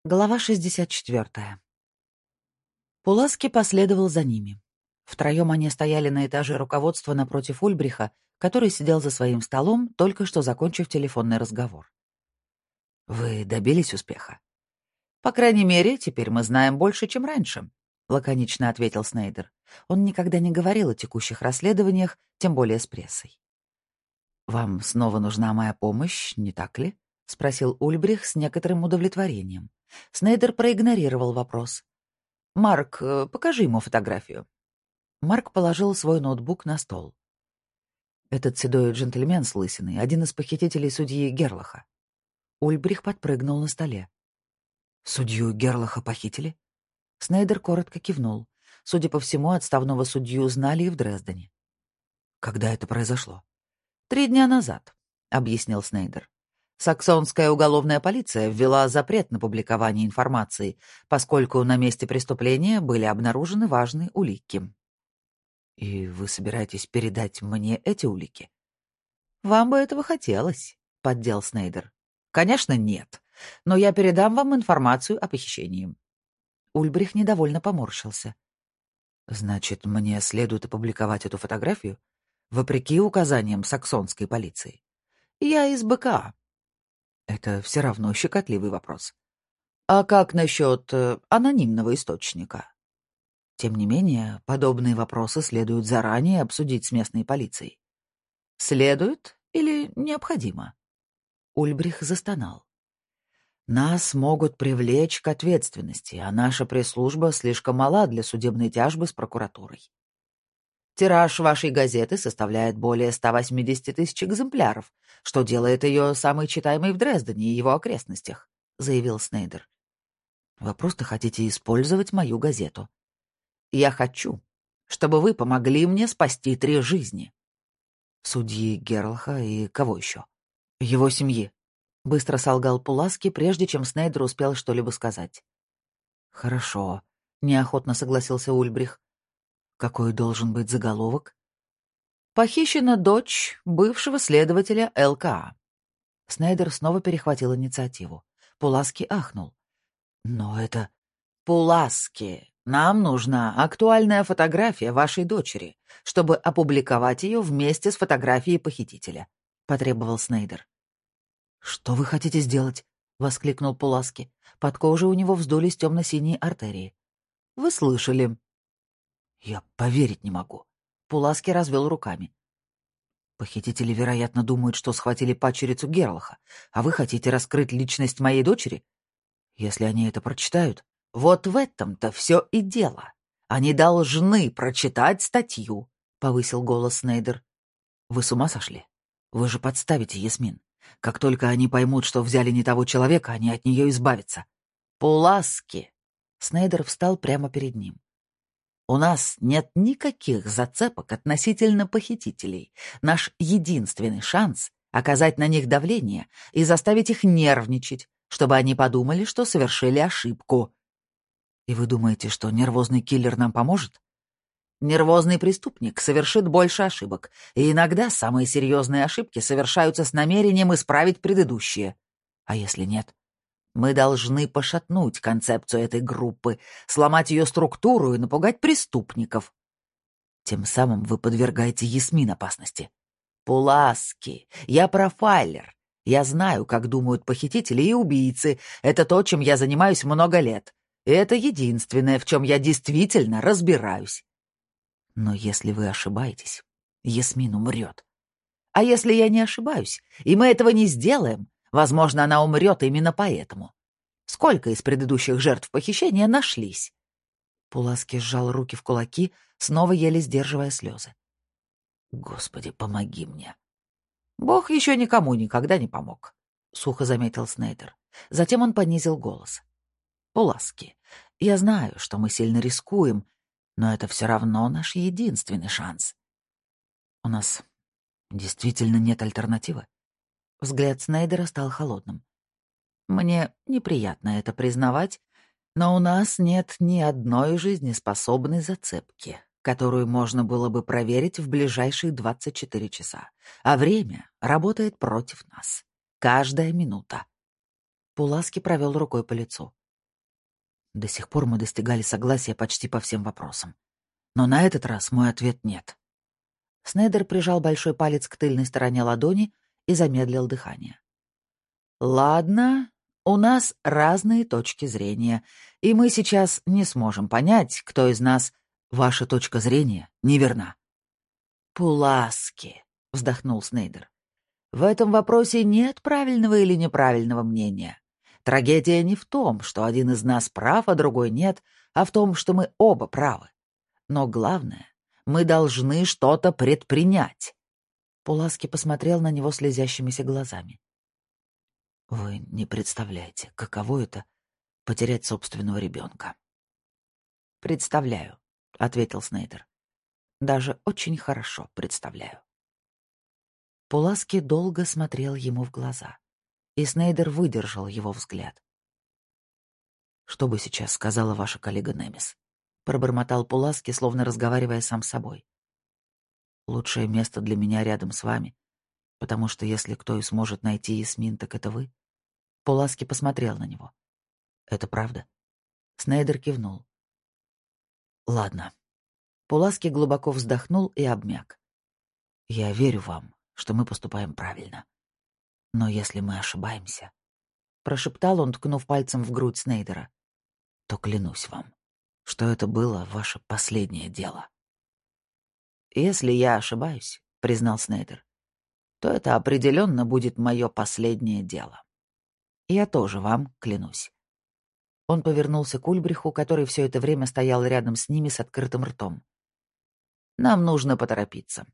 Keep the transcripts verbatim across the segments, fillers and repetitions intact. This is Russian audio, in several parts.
Глава шестьдесят четвёртая. Пуласки последовал за ними. Втроем они стояли на этаже руководства напротив Ульбриха, который сидел за своим столом, только что закончив телефонный разговор. «Вы добились успеха?» «По крайней мере, теперь мы знаем больше, чем раньше», — лаконично ответил Снейдер. Он никогда не говорил о текущих расследованиях, тем более с прессой. «Вам снова нужна моя помощь, не так ли?» — спросил Ульбрих с некоторым удовлетворением. Снейдер проигнорировал вопрос. «Марк, э, покажи ему фотографию». Марк положил свой ноутбук на стол. «Этот седой джентльмен с лысиной — один из похитителей судьи Герлаха». Ульбрих подпрыгнул на столе. «Судью Герлаха похитили?» Снейдер коротко кивнул. Судя по всему, отставного судью знали и в Дрездене. «Когда это произошло?» «Три дня назад», — объяснил Снейдер. Саксонская уголовная полиция ввела запрет на публикование информации, поскольку на месте преступления были обнаружены важные улики. «И вы собираетесь передать мне эти улики?» «Вам бы этого хотелось», — поддел Снейдер. «Конечно, нет. Но я передам вам информацию о похищении». Ульбрих недовольно поморщился. «Значит, мне следует опубликовать эту фотографию, вопреки указаниям саксонской полиции?» «Я из БК». «Это все равно щекотливый вопрос». «А как насчет э, анонимного источника?» Тем не менее, подобные вопросы следует заранее обсудить с местной полицией. «Следует или необходимо?» Ульбрих застонал. «Нас могут привлечь к ответственности, а наша пресс-служба слишком мала для судебной тяжбы с прокуратурой. Тираж вашей газеты составляет более ста восьмидесяти тысяч экземпляров, что делает ее самой читаемой в Дрездене и его окрестностях», — заявил Снейдер. «Вы просто хотите использовать мою газету. Я хочу, чтобы вы помогли мне спасти три жизни». «Судьи Герлаха и кого еще?» «Его семьи», — быстро солгал Пуласки, прежде чем Снейдер успел что-либо сказать. «Хорошо», — неохотно согласился Ульбрих. «Какой должен быть заголовок?» «Похищена дочь бывшего следователя ЛКА». Снейдер снова перехватил инициативу. Пуласки ахнул. «Но это...» «Пуласки, нам нужна актуальная фотография вашей дочери, чтобы опубликовать ее вместе с фотографией похитителя», — потребовал Снейдер. «Что вы хотите сделать?» — воскликнул Пуласки. Под кожей у него вздулись темно-синие артерии. «Вы слышали». «Я поверить не могу». Пуласки развел руками. «Похитители, вероятно, думают, что схватили падчерицу Герлаха, а вы хотите раскрыть личность моей дочери? Если они это прочитают...» «Вот в этом-то все и дело. Они должны прочитать статью», — повысил голос Снейдер. «Вы с ума сошли? Вы же подставите Ясмин. Как только они поймут, что взяли не того человека, они от нее избавятся». «Пуласки!» Снейдер встал прямо перед ним. «У нас нет никаких зацепок относительно похитителей. Наш единственный шанс — оказать на них давление и заставить их нервничать, чтобы они подумали, что совершили ошибку». «И вы думаете, что нервозный киллер нам поможет?» «Нервозный преступник совершит больше ошибок, и иногда самые серьезные ошибки совершаются с намерением исправить предыдущие. А если нет? Мы должны пошатнуть концепцию этой группы, сломать ее структуру и напугать преступников. Тем самым вы подвергаете Ясмин опасности. Пуласки, я профайлер. Я знаю, как думают похитители и убийцы. Это то, чем я занимаюсь много лет. И это единственное, в чем я действительно разбираюсь. Но если вы ошибаетесь, Ясмин умрет. А если я не ошибаюсь, и мы этого не сделаем, возможно, она умрет именно поэтому. Сколько из предыдущих жертв похищения нашлись?» Пуласки сжал руки в кулаки, снова еле сдерживая слезы. «Господи, помоги мне». «Бог еще никому никогда не помог», — сухо заметил Снейдер. Затем он понизил голос. «Пуласки, я знаю, что мы сильно рискуем, но это все равно наш единственный шанс. У нас действительно нет альтернативы?» Взгляд Снейдера стал холодным. «Мне неприятно это признавать, но у нас нет ни одной жизнеспособной зацепки, которую можно было бы проверить в ближайшие двадцать четыре часа, а время работает против нас. Каждая минута». Пуласки провел рукой по лицу. До сих пор мы достигали согласия почти по всем вопросам. Но на этот раз мой ответ — нет. Снейдер прижал большой палец к тыльной стороне ладони и замедлил дыхание. «Ладно, у нас разные точки зрения, и мы сейчас не сможем понять, кто из нас... Ваша точка зрения неверна». «Пуласки», — вздохнул Снейдер. «В этом вопросе нет правильного или неправильного мнения. Трагедия не в том, что один из нас прав, а другой нет, а в том, что мы оба правы. Но главное, мы должны что-то предпринять». Пуласки посмотрел на него слезящимися глазами. «Вы не представляете, каково это — потерять собственного ребенка». «Представляю», — ответил Снейдер. «Даже очень хорошо представляю». Пуласки долго смотрел ему в глаза, и Снейдер выдержал его взгляд. «Что бы сейчас сказала ваша коллега Немис?» — пробормотал Пуласки, словно разговаривая сам с собой. «Лучшее место для меня рядом с вами, потому что если кто и сможет найти Ясмин, так это вы». Пуласки посмотрел на него. «Это правда?» Снейдер кивнул. «Ладно». Пуласки глубоко вздохнул и обмяк. «Я верю вам, что мы поступаем правильно. Но если мы ошибаемся...» Прошептал он, ткнув пальцем в грудь Снейдера. «То клянусь вам, что это было ваше последнее дело». «Если я ошибаюсь, — признал Снейдер, — то это определенно будет мое последнее дело. Я тоже вам клянусь». Он повернулся к Ульбриху, который все это время стоял рядом с ними с открытым ртом. «Нам нужно поторопиться».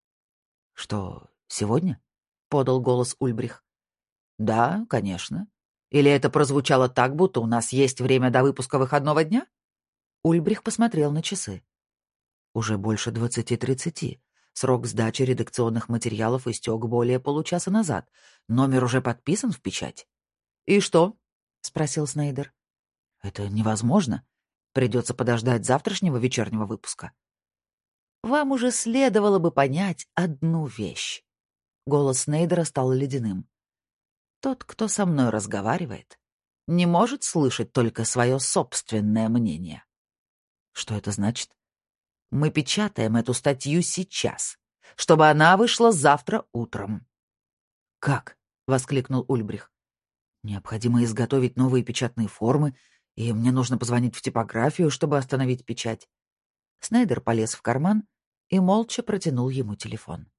«Что, сегодня?» — подал голос Ульбрих. «Да, конечно. Или это прозвучало так, будто у нас есть время до выпуска выходного дня?» Ульбрих посмотрел на часы. «Уже больше двадцати тридцати. Срок сдачи редакционных материалов истек более получаса назад. Номер уже подписан в печать». «И что?» — спросил Снейдер. «Это невозможно. Придется подождать завтрашнего вечернего выпуска». «Вам уже следовало бы понять одну вещь». Голос Снейдера стал ледяным. «Тот, кто со мной разговаривает, не может слышать только свое собственное мнение». «Что это значит?» «Мы печатаем эту статью сейчас, чтобы она вышла завтра утром». «Как?» — воскликнул Ульбрих. «Необходимо изготовить новые печатные формы, и мне нужно позвонить в типографию, чтобы остановить печать». Снейдер полез в карман и молча протянул ему телефон.